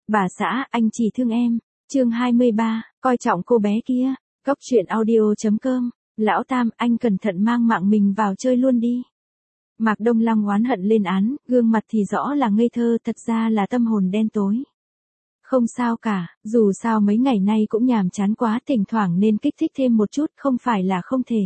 Bà xã, anh chỉ thương em. Chương 23, coi trọng cô bé kia. Cóc truyện audio.com. Lão Tam, anh cẩn thận mang mạng mình vào chơi luôn đi. Mạc Đông Lăng oán hận lên án, gương mặt thì rõ là ngây thơ, thật ra là tâm hồn đen tối. Không sao cả, dù sao mấy ngày nay cũng nhàm chán quá, thỉnh thoảng nên kích thích thêm một chút, không phải là không thể.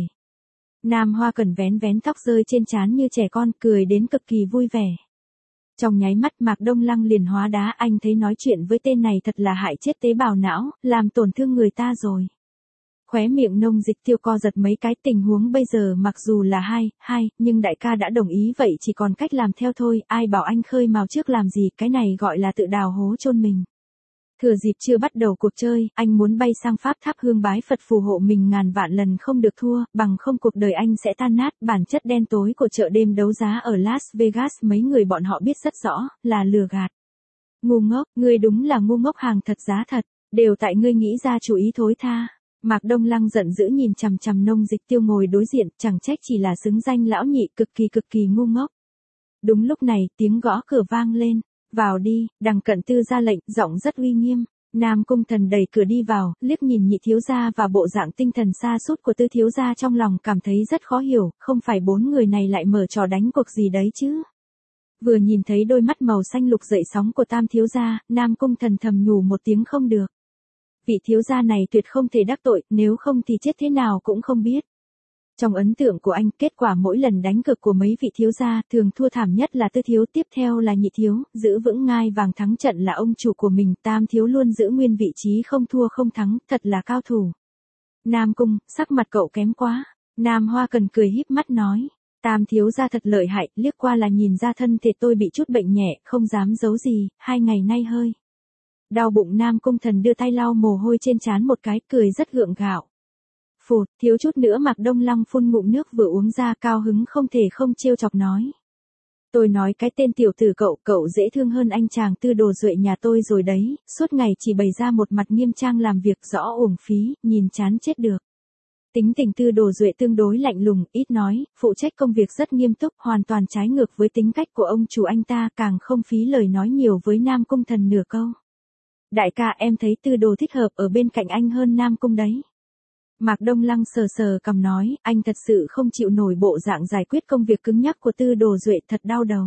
Nam Hoa Cẩn vén vén tóc rơi trên trán như trẻ con, cười đến cực kỳ vui vẻ. Trong nháy mắt Mạc Đông Lăng liền hóa đá, anh thấy nói chuyện với tên này thật là hại chết tế bào não, làm tổn thương người ta rồi. Khóe miệng Nông Dịch Tiêu co giật mấy cái, tình huống bây giờ mặc dù là hai, nhưng đại ca đã đồng ý vậy chỉ còn cách làm theo thôi, ai bảo anh khơi mào trước làm gì, cái này gọi là tự đào hố chôn mình. Thừa dịp chưa bắt đầu cuộc chơi, anh muốn bay sang Pháp thắp hương bái Phật phù hộ mình ngàn vạn lần không được thua, bằng không cuộc đời anh sẽ tan nát. Bản chất đen tối của chợ đêm đấu giá ở Las Vegas mấy người bọn họ biết rất rõ, là lừa gạt. Ngu ngốc, ngươi đúng là ngu ngốc, hàng thật giá thật, đều tại ngươi nghĩ ra chủ ý thối tha. Mạc Đông Lăng giận dữ nhìn chằm chằm Nông Dịch Tiêu ngồi đối diện, chẳng trách chỉ là xứng danh lão nhị, cực kỳ ngu ngốc. Đúng lúc này, tiếng gõ cửa vang lên. Vào đi, Đằng Cận Tư ra lệnh, giọng rất uy nghiêm. Nam Cung Thần đẩy cửa đi vào, liếc nhìn Nhị thiếu gia và bộ dạng tinh thần sa sút của Tư thiếu gia, trong lòng cảm thấy rất khó hiểu, không phải bốn người này lại mở trò đánh cuộc gì đấy chứ. Vừa nhìn thấy đôi mắt màu xanh lục dậy sóng của Tam thiếu gia, Nam Cung Thần thầm nhủ một tiếng không được. Vị thiếu gia này tuyệt không thể đắc tội, nếu không thì chết thế nào cũng không biết. Trong ấn tượng của anh, kết quả mỗi lần đánh cược của mấy vị thiếu gia, thường thua thảm nhất là Tư thiếu, tiếp theo là Nhị thiếu, giữ vững ngai vàng thắng trận là ông chủ của mình, Tam thiếu luôn giữ nguyên vị trí không thua không thắng, thật là cao thủ. Nam Cung, sắc mặt cậu kém quá. Nam Hoa Cần cười híp mắt nói, Tam thiếu gia thật lợi hại, liếc qua là nhìn ra thân thể tôi bị chút bệnh nhẹ, không dám giấu gì, 2 ngày nay hơi đau bụng. Nam Cung Thần đưa tay lau mồ hôi trên trán một cái, cười rất gượng gạo. Phụt, thiếu chút nữa Mạc Đông Lăng phun ngụm nước vừa uống ra, cao hứng không thể không trêu chọc nói. Tôi nói cái tên tiểu tử cậu dễ thương hơn anh chàng Tư Đồ Duệ nhà tôi rồi đấy, suốt ngày chỉ bày ra một mặt nghiêm trang làm việc rõ uổng phí, nhìn chán chết được. Tính tình Tư Đồ Duệ tương đối lạnh lùng, ít nói, phụ trách công việc rất nghiêm túc, hoàn toàn trái ngược với tính cách của ông chủ anh ta, càng không phí lời nói nhiều với Nam Cung Thần nửa câu. Đại ca, em thấy Tư Đồ thích hợp ở bên cạnh anh hơn Nam Cung đấy. Mạc Đông Lăng sờ cằm nói, anh thật sự không chịu nổi bộ dạng giải quyết công việc cứng nhắc của Tư Đồ Duệ, thật đau đầu.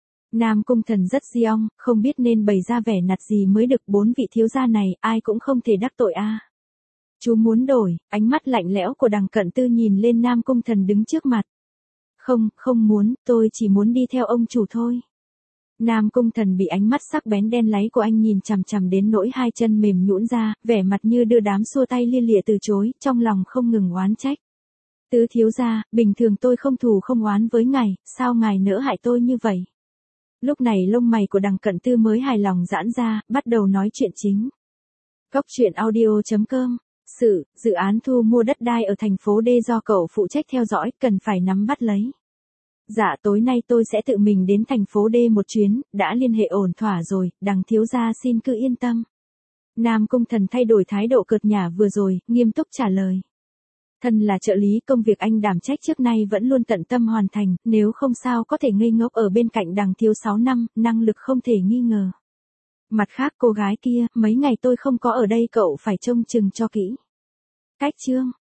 Nam Cung Thần rất giong, không biết nên bày ra vẻ nạt gì mới được, bốn vị thiếu gia này, ai cũng không thể đắc tội a. Chú muốn đổi, ánh mắt lạnh lẽo của Đằng Cận Tư nhìn lên Nam Cung Thần đứng trước mặt. Không muốn, tôi chỉ muốn đi theo ông chủ thôi. Nam Cung Thần bị ánh mắt sắc bén đen láy của anh nhìn chằm chằm đến nỗi hai chân mềm nhũn ra, vẻ mặt như đưa đám xua tay lia lịa từ chối, trong lòng không ngừng oán trách. Tứ thiếu gia, bình thường tôi không thù không oán với ngài, sao ngài nỡ hại tôi như vậy? Lúc này lông mày của Đằng Cận Tư mới hài lòng giãn ra, bắt đầu nói chuyện chính. Cóc truyện audio.com. Dự án thu mua đất đai ở thành phố D do cậu phụ trách theo dõi, cần phải nắm bắt lấy. Dạ, tối nay tôi sẽ tự mình đến thành phố D một chuyến, đã liên hệ ổn thỏa rồi, Đằng thiếu gia xin cứ yên tâm. Nam Cung Thần thay đổi thái độ cợt nhả vừa rồi, nghiêm túc trả lời. Thân là trợ lý, công việc anh đảm trách trước nay vẫn luôn tận tâm hoàn thành, nếu không sao có thể ngây ngốc ở bên cạnh Đằng thiếu 6 năm, năng lực không thể nghi ngờ. Mặt khác cô gái kia, mấy ngày tôi không có ở đây cậu phải trông chừng cho kỹ. Cách chương.